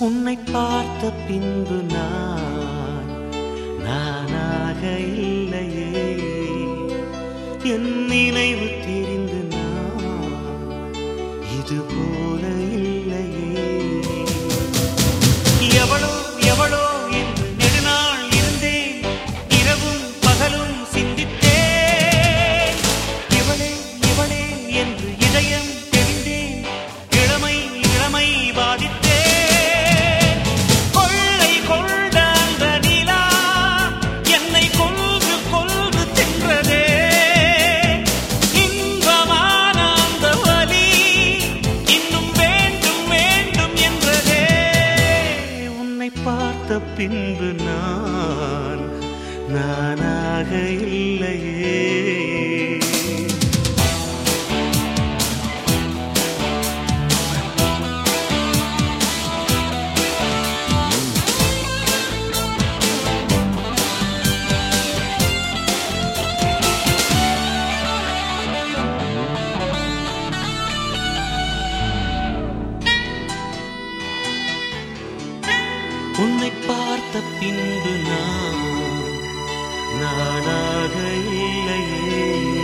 உன்னை பார்த்த பின்பு நானாக இல்லையே. என் நினைவு தெரிந்து இது போல இல்லையே. எவளோ எவளோ என்று நெடுநாள் இருந்தேன், இரவும் பகலும் சிந்தித்தேன். இவளே இவளே என்று இதயம் தெரிந்தேன், இளமை இளமை பாதித்தேன். கொள்ளை கொண்ட அந்த நிலா என்னை கொல்கு கொல்கு தின்றதே. இன்பமான அந்த வலி இன்னும் வேண்டும் வேண்டும் என்றதே. உன்னை பார்த்த பின்பு நானாக இல்லையே. உன்னை பார்த்த பின்பு நானாக இல்லையே.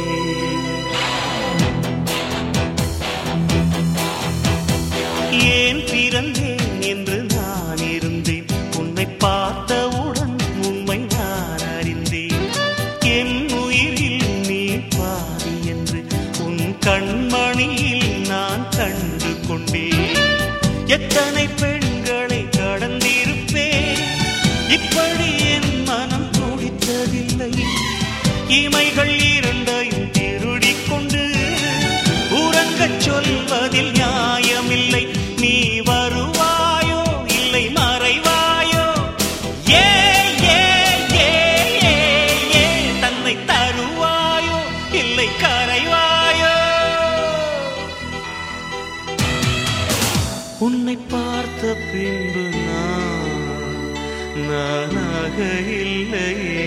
ஏன் பிறந்தேன் என்று நான் இருந்தேன், உன்னை பார்த்தவுடன் உண்மை நான் அறிந்தேன். என் உயிரில் நீ பாதி என்று உன் கண்மணியில் நான் கண்டு கொண்டேன். எத்தனை பெண்களை கடந்திருப்பேன், இப்படி என் மனம் துடித்ததில்லை. இமைகள் இரண்டையும் திருடிக் கொண்டு உறங்கச் சொல்வதில் நியாயமில்லை. நீ வருவாயோ இல்லை மறைவாயோ, ஏ ஏ ஏ ஏ ஏ தன்னை தருவாயோ இல்லை கரைவாயோ. உன்னை பார்த்த பின்பு நானாக இல்லையே.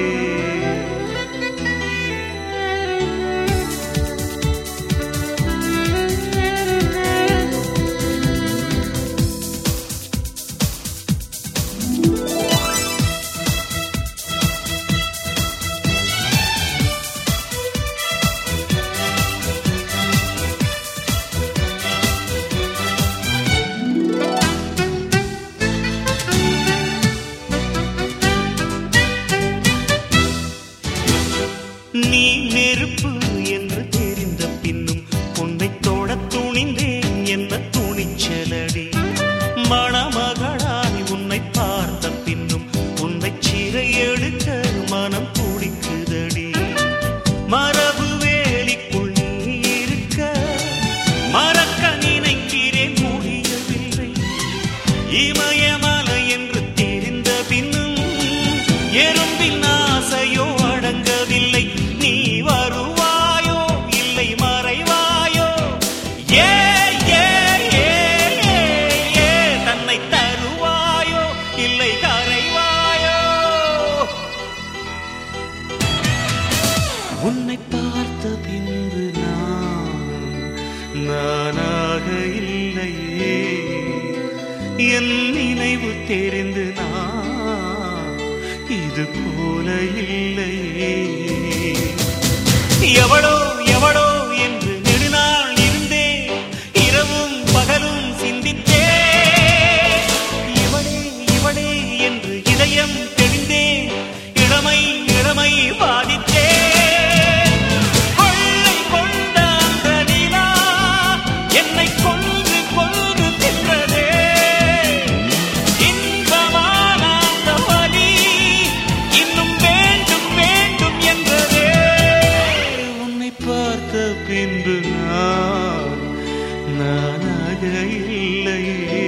நீ நெருப்பு என்று தெரிந்த பின்னும் உன்னை தொட துணிந்தேன் என்ன துணிச்சலடி. மணமகளாய் உன்னை பார்த்த பின்னும் உன்னை சிறை எடுக்க மனம் துடிக்குதடி. மரபு வேலிக்குள் நீ இருக்க மறக்க நினைக்கிறேன், முடியவில்லை. இமயமலை என்று தெரிந்த பின்னும் எறும்பின் ஆசையோ அடங்கவில்லை. நீ வருவாயோ இல்லை மறைவாயோ, ஏ ஏ ஏ ஏ தன்னை தருவாயோ இல்லை கரைவாயோ. உன்னை பார்த்த பின்பு நானாக இல்லையே. என் நினைவு தெரிந்து இது போல இல்லையே. எவளோ எவளோ என்று நெடுநாள் இருந்தேன், இரவும் பகலும் சிந்தித்தேன். இவளே இவளே என்று இதயம் தெரிந்தேன், இளமை இளமை பாதித்தேன். கொள்ளை கொண்ட அந்த நிலா என்னை கொல்கு கொல்கு தின்றதே. இன்பமான அந்த வலி இன்னும் வேண்டும் வேண்டும் என்றதே. உன்னை பார்த்த பின்பு நானாக இல்லையே.